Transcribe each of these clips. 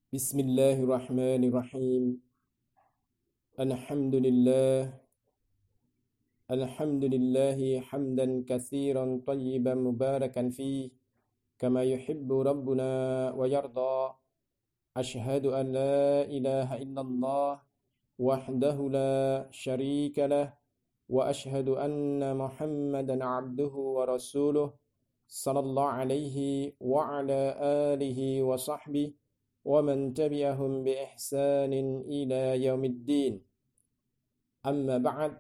Bismillahirrahmanirrahim. Alhamdulillah. Alhamdulillahi hamdan katsiran tayyiban mubarakan fi kama yuhibbu rabbuna wa yarda. Ashhadu an la ilaha illallah wahdahu la syarika lah wa ashhadu anna Muhammadan abduhu wa rasuluh sallallahu alaihi wa ala alihi wa sahbihi wa man tabi'ahum bi ihsanin ila yaumiddin. Amma ba'd.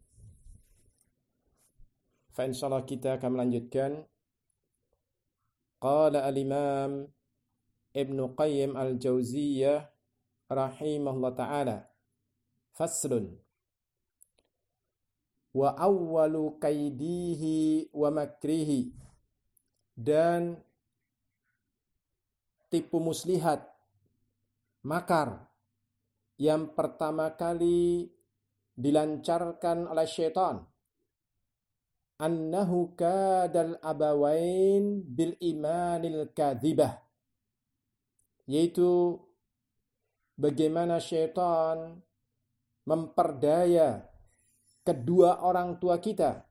Fa insyaallah kita akan melanjutkan qala al-imam Ibnu Qayyim al-Jauziyah rahimahullah ta'ala, faslun wa awwalu kaidihi wa makrihi, dan tipu muslihat, makar yang pertama kali dilancarkan oleh syaitan, annahu kadal abawain bil imanil kadzibah, yaitu bagaimana syaitan memperdaya kedua orang tua kita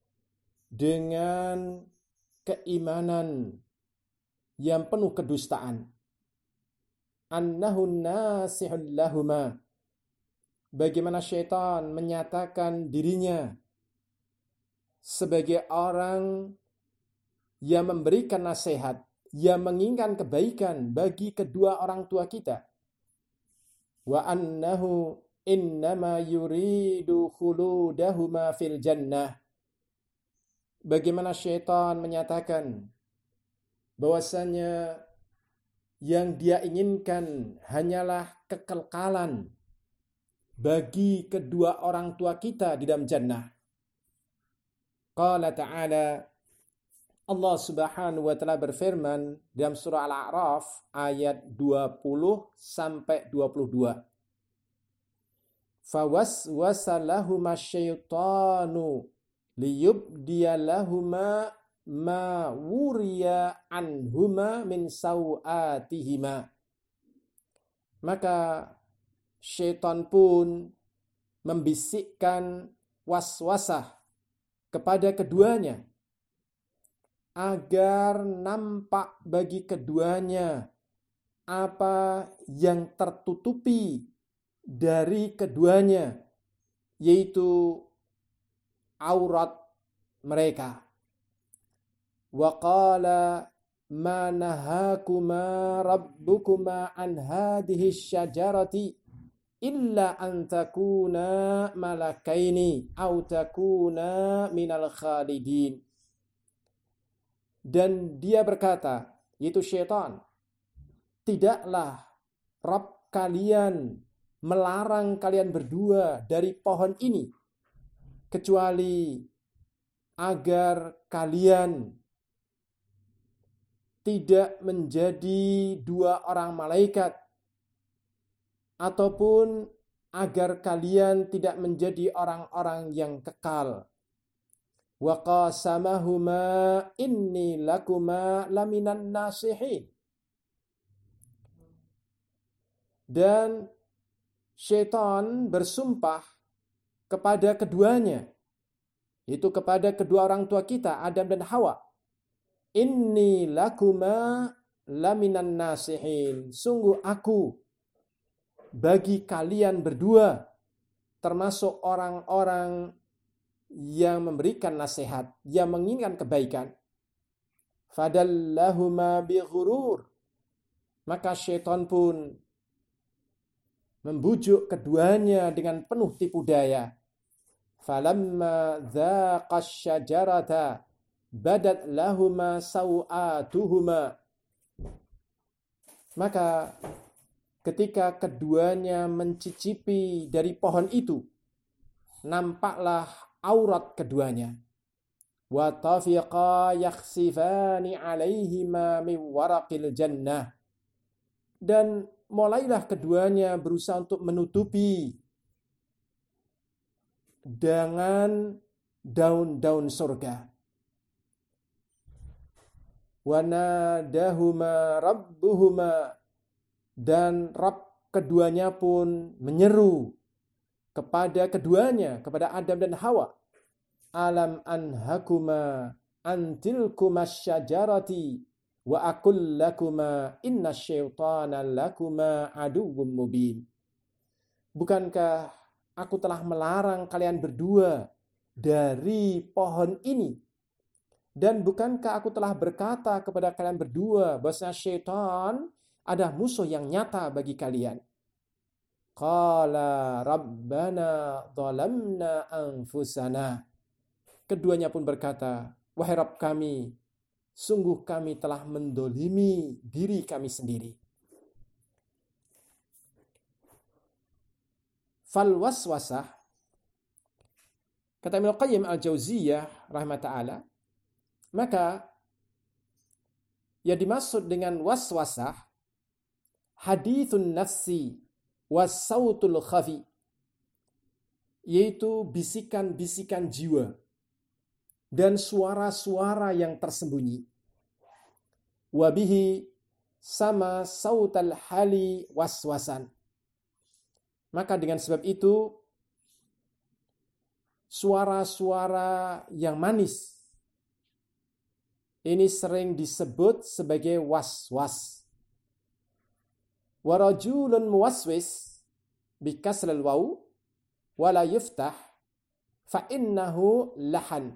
dengan keimanan yang penuh kedustaan. Annahu nasihul lahuma, bagaimana syaitan menyatakan dirinya sebagai orang yang memberikan nasihat, yang menginginkan kebaikan bagi kedua orang tua kita. Wa annahu innama yuridu khuludahuma fil jannah, bagaimana syaitan menyatakan bahwasanya yang dia inginkan hanyalah kekekalan bagi kedua orang tua kita di dalam jannah. Qala ta'ala, Allah subhanahu wa ta'ala berfirman dalam surah Al-A'raf ayat 20 sampai 22. Fawaswasa lahuma syaitanu liyubdiya lahuma ma wuriya anhuma min sawatihima. Maka syaitan pun membisikkan waswasah kepada keduanya agar nampak bagi keduanya apa yang tertutupi dari keduanya, yaitu aurat mereka. Wa qala ma nahakuma rabbukuma an hadhihi syajarati illa an takuna malakaini au takuna minal khalidin. Dan dia berkata, yaitu syaitan, tidaklah Rabb kalian melarang kalian berdua dari pohon ini kecuali agar kalian tidak menjadi dua orang malaikat, ataupun agar kalian tidak menjadi orang-orang yang kekal. Wa qasamahuma inni lakuma laminan nasihin. Dan syaitan bersumpah kepada keduanya, yaitu kepada kedua orang tua kita, Adam dan Hawa. Inni lakuma laminan nasihin. Sungguh aku bagi kalian berdua termasuk orang-orang yang memberikan nasihat, yang menginginkan kebaikan. Fadallahuma bighurur. Maka syaitan pun membujuk keduanya dengan penuh tipu daya. Falamma dzaqash syajarata badat lahuma sawatuhuma. Maka ketika keduanya mencicipi dari pohon itu, nampaklah aurat keduanya. Wa tafiqa yakhsifani alaihima min waraqil jannah. Dan mulailah keduanya berusaha untuk menutupi dengan daun-daun surga. Wa nadahuma rabbuhuma Dan Rabb keduanya pun menyeru kepada keduanya, kepada Adam dan Hawa. Alam anhakuma antilkumas syajarati wa aqul lakuma inna syaitana lakuma aduwwum mubin. Bukankah aku telah melarang kalian berdua dari pohon ini? Dan bukankah aku telah berkata kepada kalian berdua bahwasanya syaitan ada musuh yang nyata bagi kalian? Qala rabbana dhalamna anfusana. Keduanya pun berkata, wahai Rabb kami, sungguh kami telah mendolimi diri kami sendiri. Fal waswasah, kata Ibnu Qayyim al-Jauziyah rahimahullah ta'ala, maka yang dimaksud dengan waswasah hadithun nafsi wasautul khafi, yaitu bisikan-bisikan jiwa dan suara-suara yang tersembunyi. Wabihi sama sautal hali waswasan. Maka dengan sebab itu suara-suara yang manis ini sering disebut sebagai waswas. Wa rajulun muwaswis bi kasril waw wala yuftah fa innahu lahan.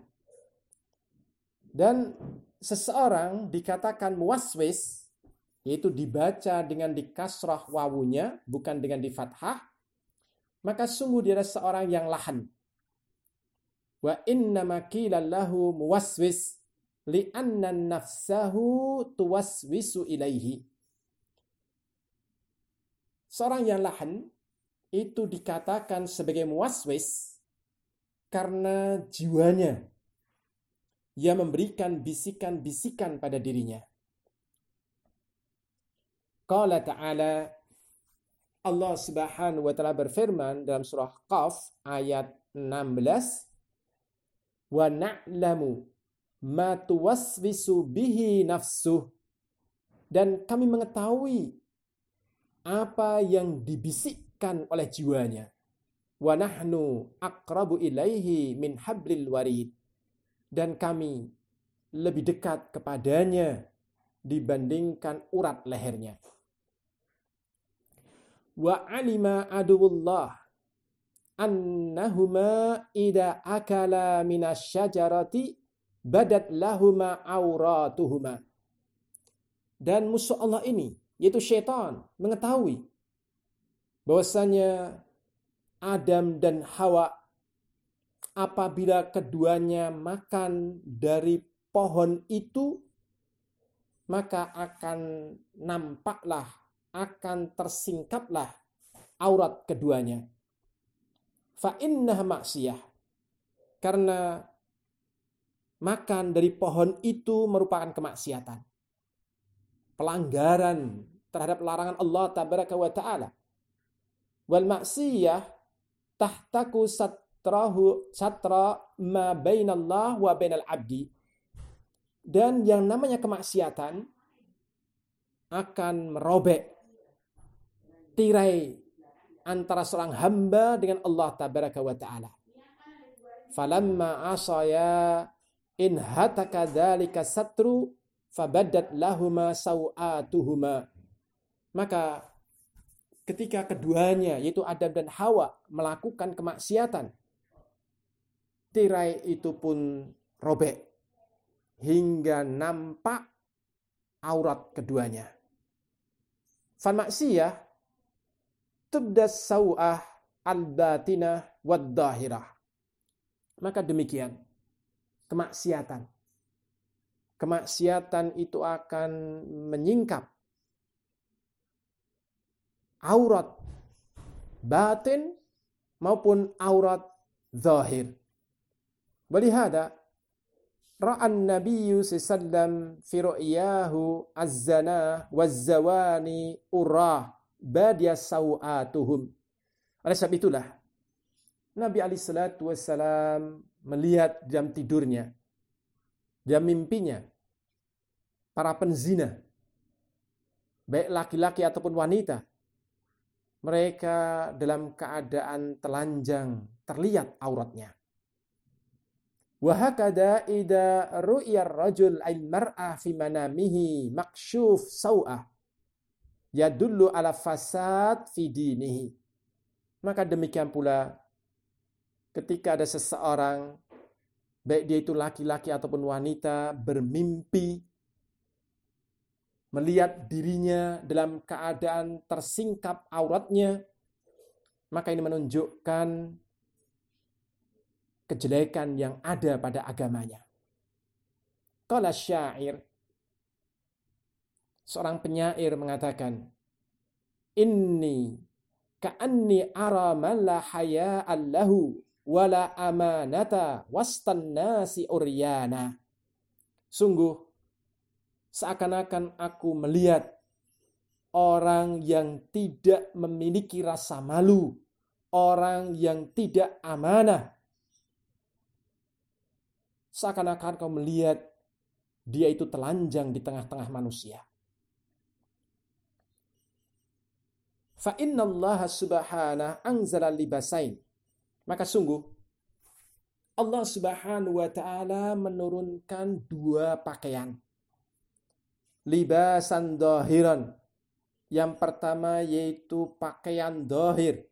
Dan seseorang dikatakan muwaswis, yaitu dibaca dengan dikasrah wawunya, bukan dengan di fathah, maka sungguh dia adalah seorang yang lahan. Wa innama qila lahu muwaswis li'anna nafsahu tuwaswisu ilaihi. Seorang yang lahan itu dikatakan sebagai muwaswis karena jiwanya yang memberikan bisikan-bisikan pada dirinya. Qala ta'ala, Allah Subhanahu wa ta'ala berfirman dalam surah Qaf ayat 16, wa na'lamu ma tuwaswisu bihi nafsuh, dan kami mengetahui apa yang dibisikkan oleh jiwanya. Wa nahnu aqrabu ilaihi min hablil warid, dan kami lebih dekat kepadanya dibandingkan urat lehernya. Wa alima aduwullah annahuma idza akala minasyajarati badat lahuma auratuhuma. Dan musuh Allah ini, yaitu syaitan, mengetahui bahwasanya Adam dan Hawa apabila keduanya makan dari pohon itu, maka akan nampaklah, akan tersingkaplah aurat keduanya. Fa innaha maksiyah, karena makan dari pohon itu merupakan kemaksiatan, pelanggaran terhadap larangan Allah tabaraka wa ta'ala. Wal maksiyah tahtaku satra ma bainallah wa bainal abdi. Dan yang namanya kemaksiatan akan merobek tirai antara seorang hamba dengan Allah tabaraka wa ta'ala. Falamma asaya in hataka dzalika satru fabaddat lahuma sawatuhuma. Maka ketika keduanya, yaitu Adam dan Hawa, melakukan kemaksiatan, tirai itu pun robek hingga nampak aurat keduanya. Fal maksiyah tubdas sawah al-batinah wad-dhahirah. Maka demikian kemaksiatan. Kemaksiatan itu akan menyingkap aurat batin maupun aurat zahir. Walihada ra'an nabiyyu sallam fi ru'yahu az-zana waz-zawani urah badiya sawatuhum. Oleh sebab itulah Nabi alaihi salatu wassalam melihat dalam tidurnya, dalam mimpinya, para penzina baik laki-laki ataupun wanita, mereka dalam keadaan telanjang, terlihat auratnya. Wa hakada idza ru'ya ar-rajul al-mar'a fi manamihi makshuf sau'ah yadullu ala fasad fi dinihi. Maka demikian pula ketika ada seseorang, baik dia itu laki-laki ataupun wanita, bermimpi melihat dirinya dalam keadaan tersingkap auratnya, maka ini menunjukkan kejelekan yang ada pada agamanya. Qala syair, seorang penyair mengatakan, inni ka'anni ara man la haya'an lahu wala amanata wastan nasi uryana. Sungguh seakan-akan aku melihat orang yang tidak memiliki rasa malu, orang yang tidak amanah. Seakan-akan kau melihat dia itu telanjang di tengah-tengah manusia. Fa innallaha subhanahu anzala libasain. Maka sungguh Allah Subhanahu wa taala menurunkan dua pakaian. Libasan dhahiran. Yang pertama yaitu pakaian dhahir.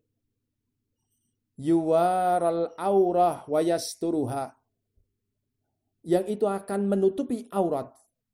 Yuwaral aurah wa yasturuha. Yang itu akan menutupi aurat.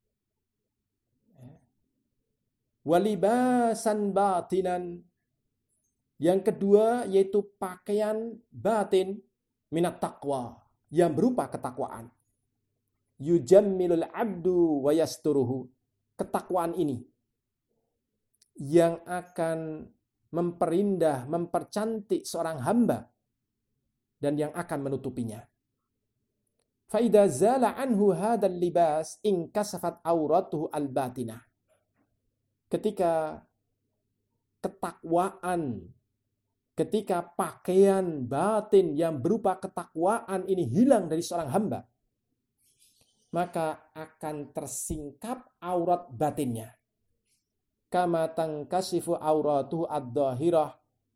Walibasan batinan. Yang kedua yaitu pakaian batin minat taqwa, yang berupa ketakwaan. Yujammilul abdu wa yasturuhu. Ketakwaan ini yang akan memperindah, mempercantik seorang hamba dan yang akan menutupinya. Fa idza zala anhu hadzal libas inkasafat auratuhu al-batinah. Ketika ketakwaan, ketika pakaian batin yang berupa ketakwaan ini hilang dari seorang hamba, maka akan tersingkap aurat batinnya. Kama tankasifu auratuhu ad-dhahirah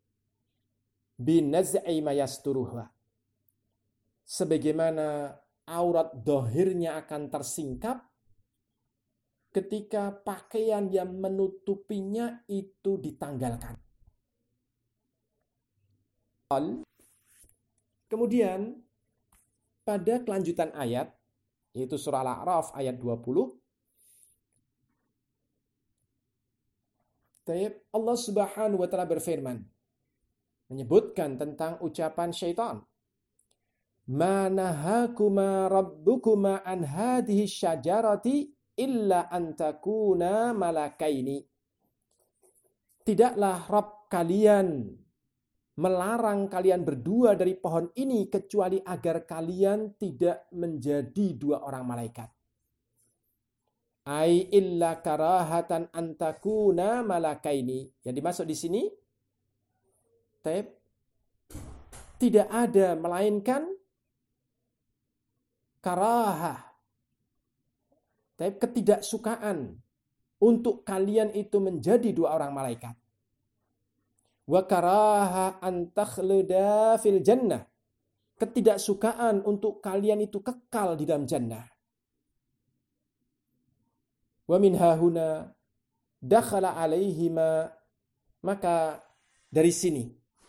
binaz'i ma yasturuha. Sebagaimana aurat dhahirnya akan tersingkap ketika pakaian yang menutupinya itu ditanggalkan. Kemudian pada kelanjutan ayat, yaitu surah Al-A'raf ayat 20, Allah Subhanahu wa taala berfirman, menyebutkan tentang ucapan syaitan. Ma nahakuma rabbukuma an hadhihi syajarati illa an takuna malakaini. Tidaklah Rabb kalian melarang kalian berdua dari pohon ini kecuali agar kalian tidak menjadi dua orang malaikat. Ai illa karahatan antakuna malakaini. Yang dimaksud di sini tidak ada melainkan karahah, ketidaksukaan untuk kalian itu menjadi dua orang malaikat. Wa karaha an takhluda fil jannah. Ketidaksukaan untuk kalian itu kekal di dalam jannah. Wa min hahuna dakhala alaihima. Maka dari sini,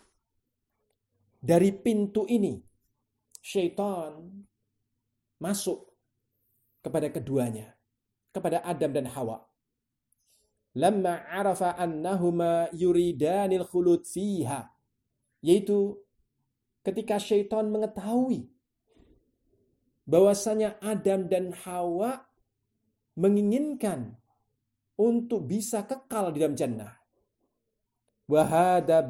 dari pintu ini, syaitan masuk kepada keduanya, kepada Adam dan Hawa. Lamma arafa annahuma yuridanil khulud fiha, yaitu ketika syaitan mengetahui bahwasanya Adam dan Hawa menginginkan untuk bisa kekal di dalam jannah. Wahada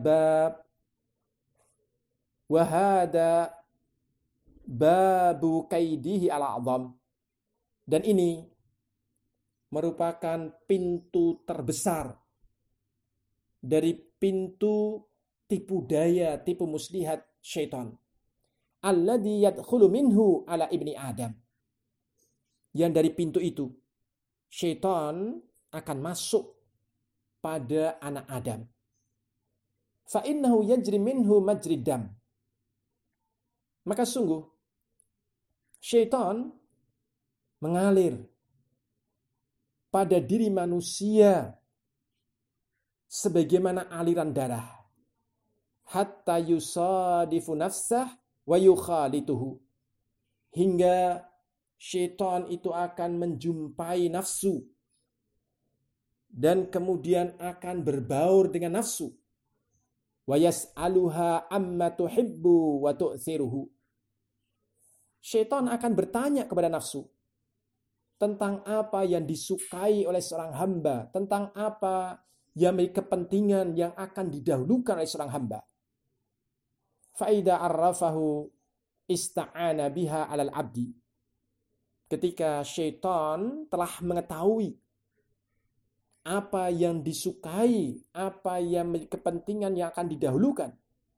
babu kaidihi al-a'zam. Dan ini merupakan pintu terbesar dari pintu tipu daya, tipu muslihat syaitan. Alladhi yadkhulu minhu ala ibni Adam. Yang dari pintu itu, syaitan akan masuk pada anak Adam. Fa innahu yajri minhu majri dam. Maka sungguh syaitan mengalir pada diri manusia sebagaimana aliran darah. Hatta yusadifu nafsah wa yukhalituhu. Hingga syaitan itu akan menjumpai nafsu dan kemudian akan berbaur dengan nafsu. Wa yas'aluha amma tuhibbu wa tu'thiruhu. Syaitan akan bertanya kepada nafsu tentang apa yang disukai oleh seorang hamba, tentang apa yang memiliki kepentingan yang akan didahulukan oleh seorang hamba. Fa'idha arrafahu ista'ana biha alal abdi. Ketika syaitan telah mengetahui apa yang disukai, apa yang memiliki kepentingan yang akan didahulukan,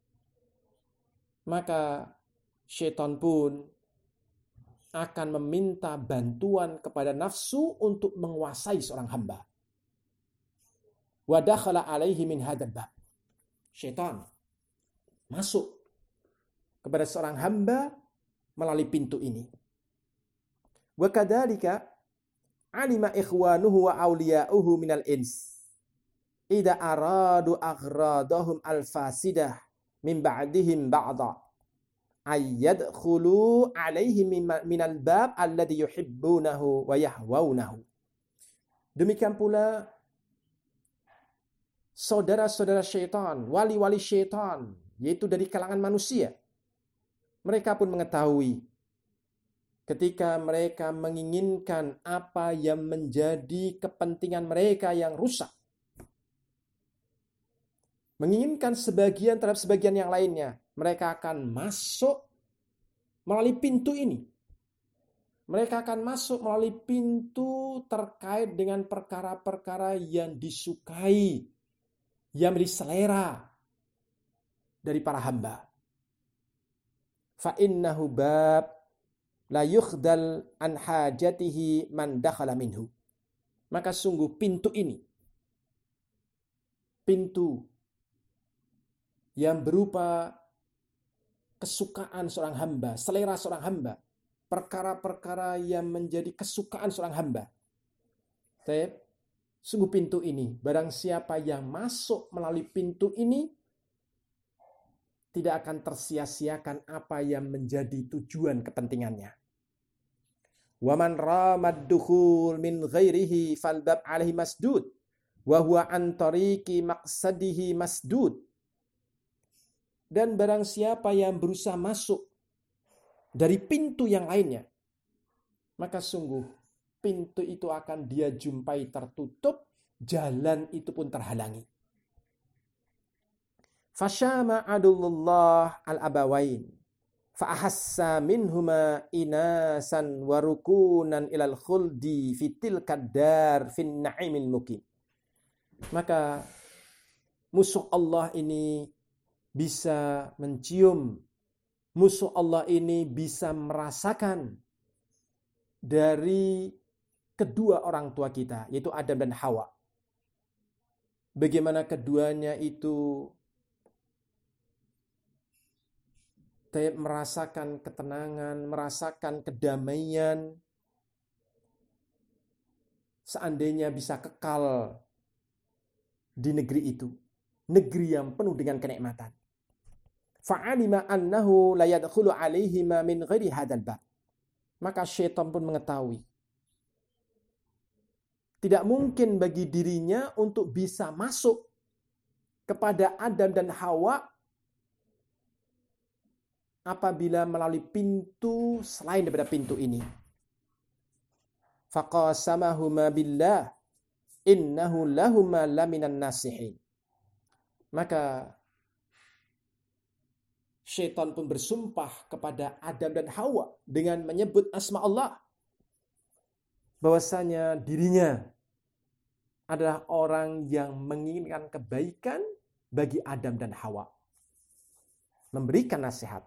maka syaitan pun akan meminta bantuan kepada nafsu untuk menguasai seorang hamba. Wa dakhala alaihi min hadzal bab. Syaitan masuk kepada seorang hamba melalui pintu ini. Wa kadzalika alima ikhwanuhu wa awliya'uhu minal ins idza aradu aghradahum al-fasidah min ba'dihim ba'dha ayyadkhulu alaihi minal bab alladhi yuhibbunahu wa yahwaunahu. Demikian pula saudara-saudara syaitan, wali-wali syaitan, yaitu dari kalangan manusia. Mereka pun mengetahui ketika mereka menginginkan apa yang menjadi kepentingan mereka yang rusak, menginginkan sebagian terhadap sebagian yang lainnya, mereka akan masuk melalui pintu ini. Mereka akan masuk melalui pintu terkait dengan perkara-perkara yang disukai, yang menjadi selera dari para hamba. Fa innahu bab la yukhdal an hajatihi man dakhala minhu. Maka sungguh pintu ini, pintu yang berupa kesukaan seorang hamba, selera seorang hamba, perkara-perkara yang menjadi kesukaan seorang hamba. Sungguh pintu ini, barang siapa yang masuk melalui pintu ini, tidak akan tersia-siakan apa yang menjadi tujuan kepentingannya. Wa man ramad dukhul min ghairihi fal bab alaihi masdud wa huwa an tariqi maqsadihi masdud. Dan barang siapa yang berusaha masuk dari pintu yang lainnya, maka sungguh pintu itu akan dia jumpai tertutup, jalan itu pun terhalangi. Fasyama adulullah al-abawain fa'ahassa minhuma inasan warukunan ilal khuldi fitil kadar fin na'imil mukim. Maka musuh Allah ini bisa mencium, musuh Allah ini bisa merasakan dari kedua orang tua kita, yaitu Adam dan Hawa. Bagaimana keduanya itu merasakan ketenangan, merasakan kedamaian, seandainya bisa kekal di negeri itu, negeri yang penuh dengan kenikmatan. Fa'alima annahu la yadkhulu alaihima min ghairi hadzal bab. Maka syaitan pun mengetahui tidak mungkin bagi dirinya untuk bisa masuk kepada Adam dan Hawa apabila melalui pintu selain daripada pintu ini. Faqasamahuma billah innahu lahuma laminan nasihin. Maka syaitan pun bersumpah kepada Adam dan Hawa dengan menyebut asma Allah, bahwasanya dirinya adalah orang yang menginginkan kebaikan bagi Adam dan Hawa, memberikan nasihat.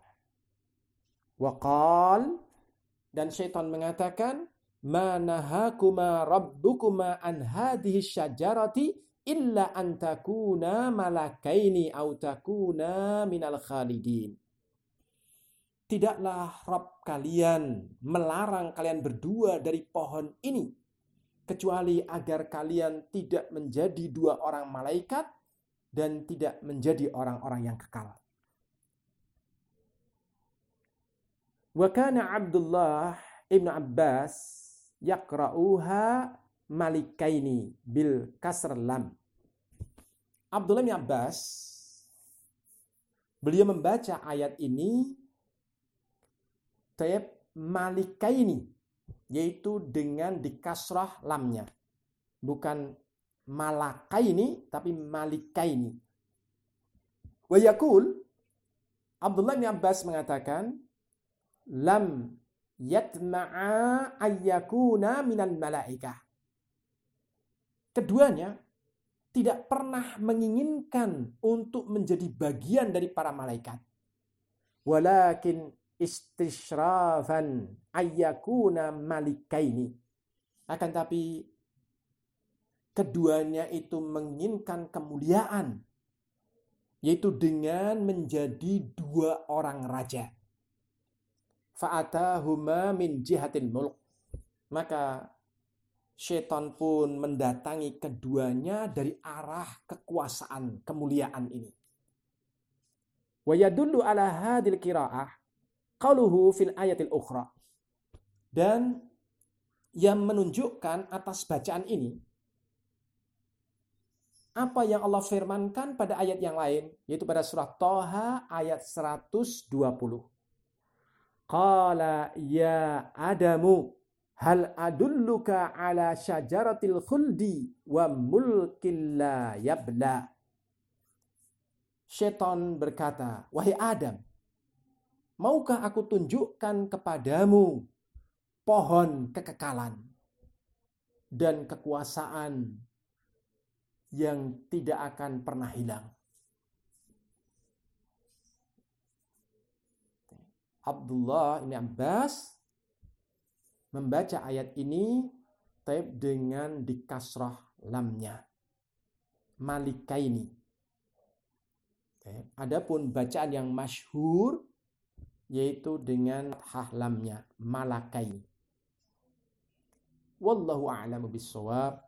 Waqal, dan syaitan mengatakan, ma nahakuma rabbukuma an hadhihi syajarati illa an takuna malakaini au takuna minal khalidin. Tidaklah Rabb kalian melarang kalian berdua dari pohon ini, kecuali agar kalian tidak menjadi dua orang malaikat dan tidak menjadi orang-orang yang kekal. Wa kana Abdullah ibn Abbas yaqra'uha malikaini bil kasr lam. Abdullah bin Abbas, beliau membaca ayat ini malikaini, yaitu dengan dikasrah lamnya. Bukan malakaini, tapi malikaini. Wa yaqul, Abdullah bin Abbas mengatakan, lam yatma'a ayyakuna minal malaikah. Keduanya tidak pernah menginginkan untuk menjadi bagian dari para malaikat. Walakin istishrafan ayyakuna malikaini. Akan tapi keduanya itu menginginkan kemuliaan, yaitu dengan menjadi dua orang raja. Fa'atahuma min jihatil mulk. Maka syaitan pun mendatangi keduanya dari arah kekuasaan, kemuliaan ini. Wa yadullu ala hadil qiraah qaluhu fil ayatil ukhra. Dan yang menunjukkan atas bacaan ini apa yang Allah firmankan pada ayat yang lain, yaitu pada surah Thaha ayat 120. Qala ya Adamu hal adulluka ala syajaratil khuldi wa mulkin la yabla. Syaitan berkata, wahai Adam, maukah aku tunjukkan kepadamu pohon kekekalan dan kekuasaan yang tidak akan pernah hilang. Abdullah bin Abbas membaca ayat ini dengan dikasrah lamnya. Malikaini. Adapun bacaan yang masyhur yaitu dengan lamnya, malakaini. Wallahu a'lamu bissawab.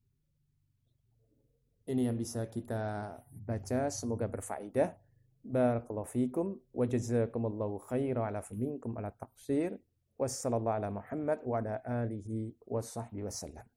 Ini yang bisa kita baca, semoga berfaedah. Barakallahu fikum wa jazakumullahu khairan ala minkum ala taqsir. Wassallallahu ala Muhammad wa ala alihi wa sahbihi wasallam.